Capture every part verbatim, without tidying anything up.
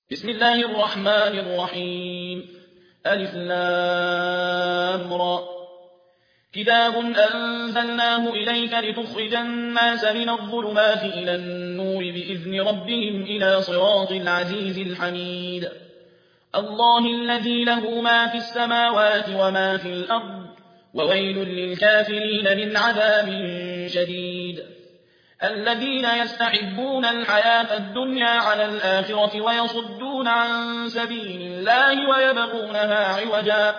بسم الله الرحمن الرحيم ألف لام را كتاب أنزلناه إليك لتخرج الناس من الظلمات إلى النور بإذن ربهم إلى صراط العزيز الحميد الله الذي له ما في السماوات وما في الأرض وويل للكافرين من عذاب شديد الذين يستحبون الحياة الدنيا على الآخرة ويصدون عن سبيل الله ويبغونها عوجا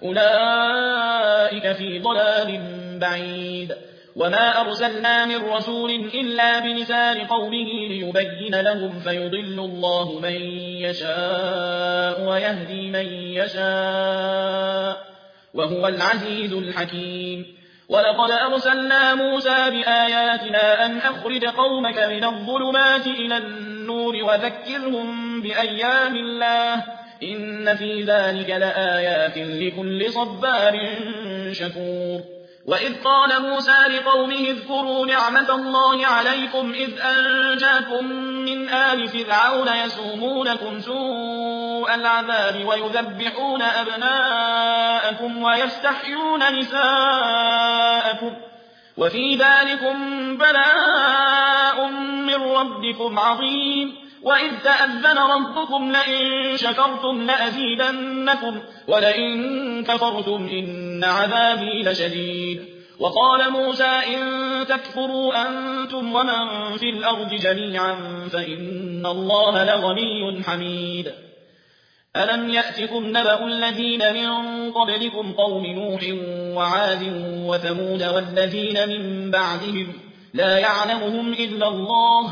أولئك في ضلال بعيد وما أرسلنا من رسول إلا بلسان قومه ليبين لهم فيضل الله من يشاء ويهدي من يشاء وهو العزيز الحكيم ولقد أرسلنا موسى بآياتنا أن أخرج قومك من الظلمات إلى النور وذكرهم بأيام الله إن في ذلك لآيات لكل صبار شكور وإذ قال موسى لقومه اذكروا نعمة الله عليكم إذ أنجاكم من آل فرعون يسومونكم سوء العذاب ويذبحون أبناءكم ويستحيون نساءكم وفي ذلكم بلاء من ربكم عظيم وإذ تأذن ربكم لئن شكرتم لأزيدنكم ولئن كفرتم إن عذابي لشديد وقال موسى إن تكفروا أنتم ومن في الأرض جميعا فإن الله لغني حميد ألم يأتكم نبأ الذين من قبلكم قوم نوح وعاد وثمود والذين من بعدهم لا يعلمهم إلا الله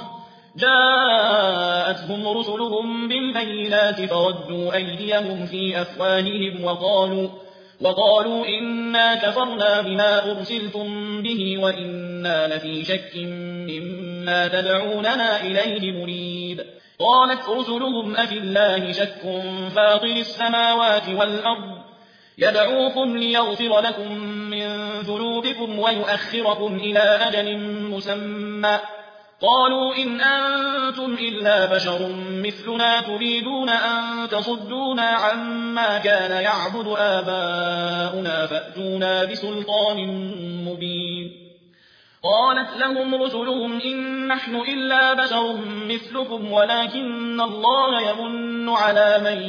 جاءتهم رسلهم بالبينات فردوا أيديهم في أفواههم وقالوا, وقالوا إنا كفرنا بما أرسلتم به وإنا لفي شك مما تدعوننا إليه مريب قالت رسلهم أفي الله شك فاطر السماوات والأرض يدعوكم ليغفر لكم من ذنوبكم ويؤخركم إلى أجل مسمى قالوا إن أنتم إلا بشر مثلنا تريدون أن تصدونا عما كان يعبد آباؤنا فأتونا بسلطان مبين قالت لهم رسلهم إن نحن إلا بشر مثلكم ولكن الله يمن على من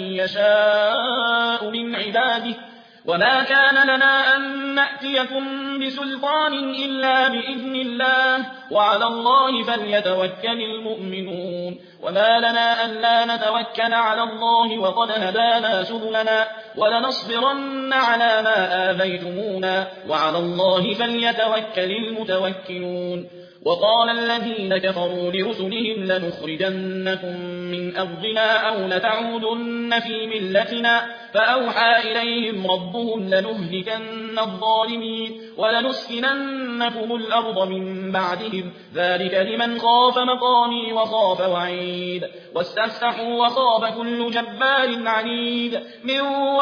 يشاء من عباده وما كان لنا أن نأتيكم بسلطان إلا بإذن الله وعلى الله فليتوكل المؤمنون وما لنا ألا نتوكل على الله وقد هدانا سبلنا ولنصبرن على ما آذيتمونا وعلى الله فليتوكل المتوكلون وقال الذين كفروا لرسلهم لنخرجنكم من أرضنا أو لتعودن في ملتنا فأوحى إليهم ربهم لنهلكن الظالمين ولنسكننكم الأرض من بعدهم ذلك لمن خاف مقامي وخاف وعيد واستفتحوا وخاب كل جبار عنيد من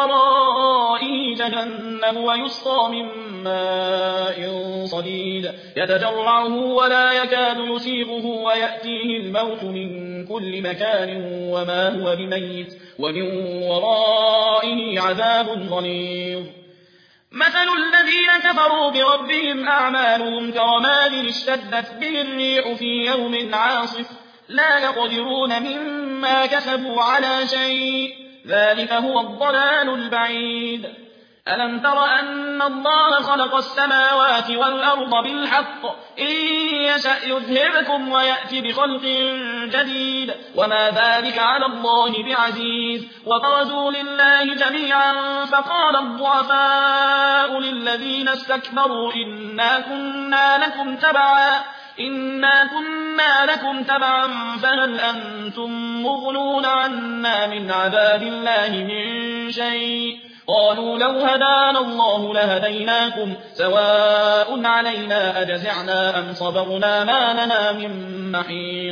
ورائه جهنم ويسقى من ماء صديد يتجرعه ولا يكاد يسيغه ويأتيه الموت من كل مكان وما هو بميت ومن ورائه عذاب غليظ مثل الذين كفروا بربهم أعمالهم كرماد اشتدت به الريح في يوم عاصف لا يقدرون مما كسبوا على شيء ذلك هو الضلال البعيد ألم تر أن الله خلق السماوات والأرض بالحق إن يشأ يذهبكم ويأتي بخلق جديد وما ذلك على الله بعزيز وبرزوا لله جميعا فقال الضعفاء للذين استكبروا إنا كنا لكم تبعا إنا كنا لكم تبعا فهل أنتم مغنون عنا من عذاب الله من شيء قالوا لو هدانا الله لهديناكم سواء علينا أجزعنا أم صبرنا ما لنا من محيص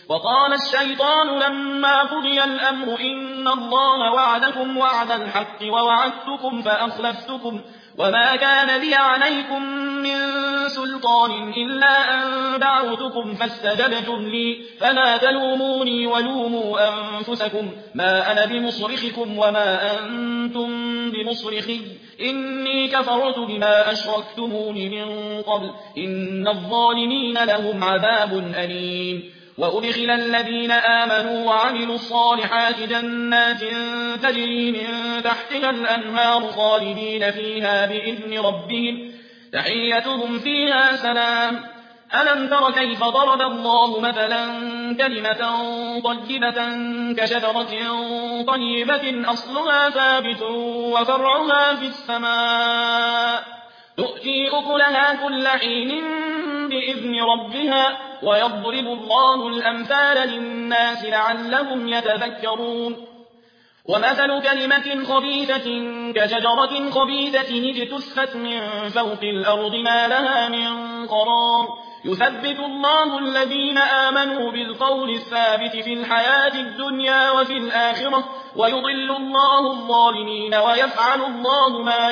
وقال الشيطان لما قضي الأمر إن الله وعدكم وعد الحق ووعدتكم فأخلفتكم وما كان لي عليكم من سلطان إلا أن دعوتكم فاستجبتم لي فلا تلوموني ولوموا أنفسكم ما أنا بمصرخكم وما أنتم بمصرخي إني كفرت بما أشركتمون من قبل إن الظالمين لهم عذاب أليم. وأدخل الذين آمنوا وعملوا الصالحات جنات تجري من تحتها الأنهار خالدين فيها بإذن ربهم تحيتهم فيها سلام. ألم تر كيف ضرب الله مثلا كلمة طيبة كشجرة طيبة أصلها ثابت وفرعها في السماء تؤتي أكلها كل حين بإذن ربها ويضرب الله الأمثال للناس لعلهم يتذكرون. ومثل كلمة خبيثة كشجرة خبيثة اجتثت من فوق الأرض ما لها من قرار يثبت الله الذين آمنوا بالقول الثابت في الحياة الدنيا وفي الآخرة ويضل الله الظالمين ويفعل الله ما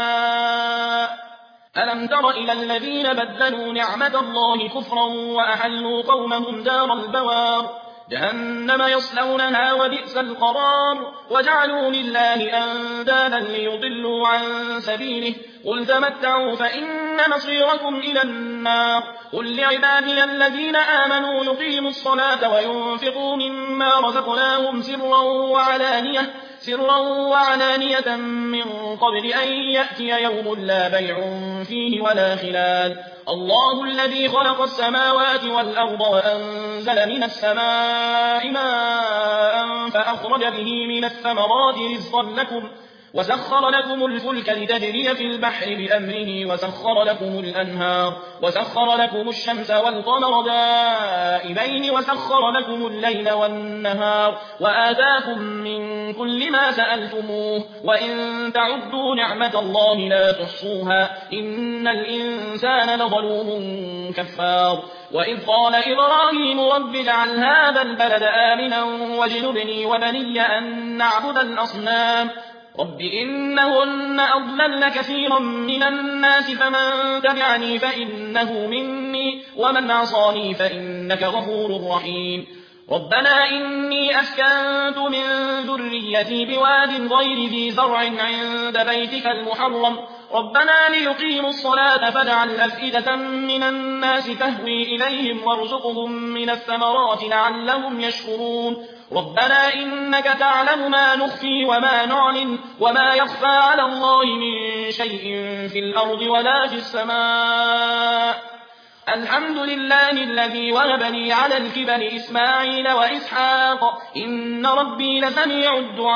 يشاء. ألم تر إلى الذين بدلوا نعمة الله كفرا وأحلوا قومهم دار البوار جهنم يصلونها وبئس القرار وجعلوا لله أندادا ليضلوا عن سبيله قل تمتعوا فإن مصيركم إلى النار. قل لعبادي الذين آمنوا يقيموا الصلاة وينفقوا مما رزقناهم سرا وعلانية سرا وعلانية من قبل أن يأتي يوم لا بيع فيه ولا خلال. الله الذي خلق السماوات والأرض وأنزل من السماء ماء فأخرج به من الثمرات رزقا لكم وسخر لكم الفلك لتجري في البحر بأمره وسخر لكم الأنهار وسخر لكم الشمس والقمر دائبين وسخر لكم الليل والنهار وآتاكم من كل ما سألتموه وإن تعدوا نعمة الله لا تحصوها إن الإنسان لظلوم كفار. وإذ قال إبراهيم رب اجعل هذا البلد آمنا واجنبني وبني أن نعبد الأصنام رب إنهن أضللن كثيرا من الناس فمن تبعني فإنه مني ومن عصاني فإنك غفور رحيم. ربنا إني أسكنت من ذريتي بواد غير ذي زرع عند بيتك المحرم ربنا ليقيموا الصلاة فاجعل أفئدة من الناس تهوي إليهم وارزقهم من الثمرات لعلهم يشكرون. ربنا إنك تعلم ما نخفي وما نعلن وما يخفى على الله من شيء في الأرض ولا في السماء. الحمد لله الذي وهب لي على الكبر إسماعيل وإسحاق إن ربي لسميع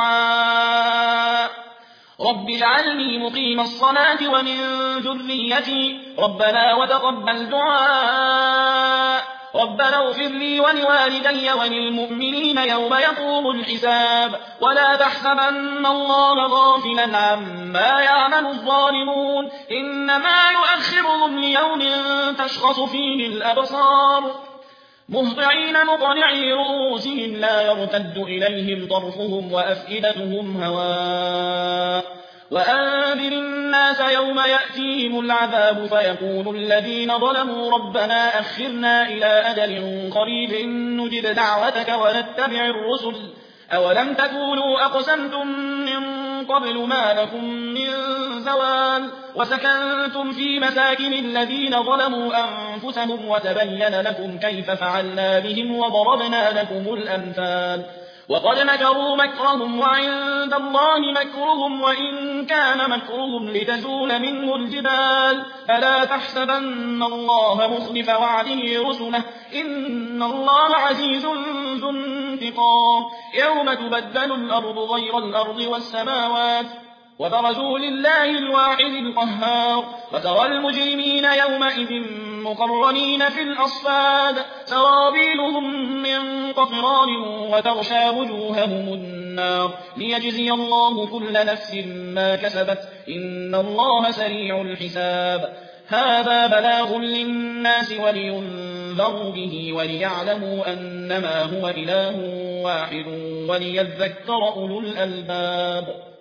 الدعاء. رب اجعلني مقيم الصلاة ومن ذريتي ربنا وتقبل دعاء. ربنا اغفر لي ولوالدي وللمؤمنين يوم يقوم الحساب ولا تحسبن الله غافلا عما يعمل الظالمون إنما يؤخرهم ليوم تشخص فيه الأبصار مهطعين مقنعي رؤوسهم لا يرتد إليهم طرفهم وأفئدتهم هواء. وأنذر الناس يوم يأتيهم العذاب فيقول الذين ظلموا ربنا أخرنا إلى أجل قريب نجب دعوتك ونتبع الرسل أولم تكونوا أقسمتم من قبل ما لكم من زوال وسكنتم في مساكن الذين ظلموا أنفسهم وتبين لكم كيف فعلنا بهم وضربنا لكم الأمثال. وقد مكروا مكرهم وعند الله مكرهم وإن كان مكرهم لتزول منه الجبال فلا تحسبن الله مخلف وعده رسله إن الله عزيز ذو انتقام. يوم تبدل الأرض غير الأرض والسماوات وبرزوا لله الواحد القهار وترى المجرمين يومئذ مقرنين في الأصفاد سرابيلهم من قطران وتغشى وجوههم النار ليجزي الله كل نفس ما كسبت إن الله سريع الحساب. هذا بلاغ للناس ولينذروا به وليعلموا أنما هو إله واحد وليذكر أولو الألباب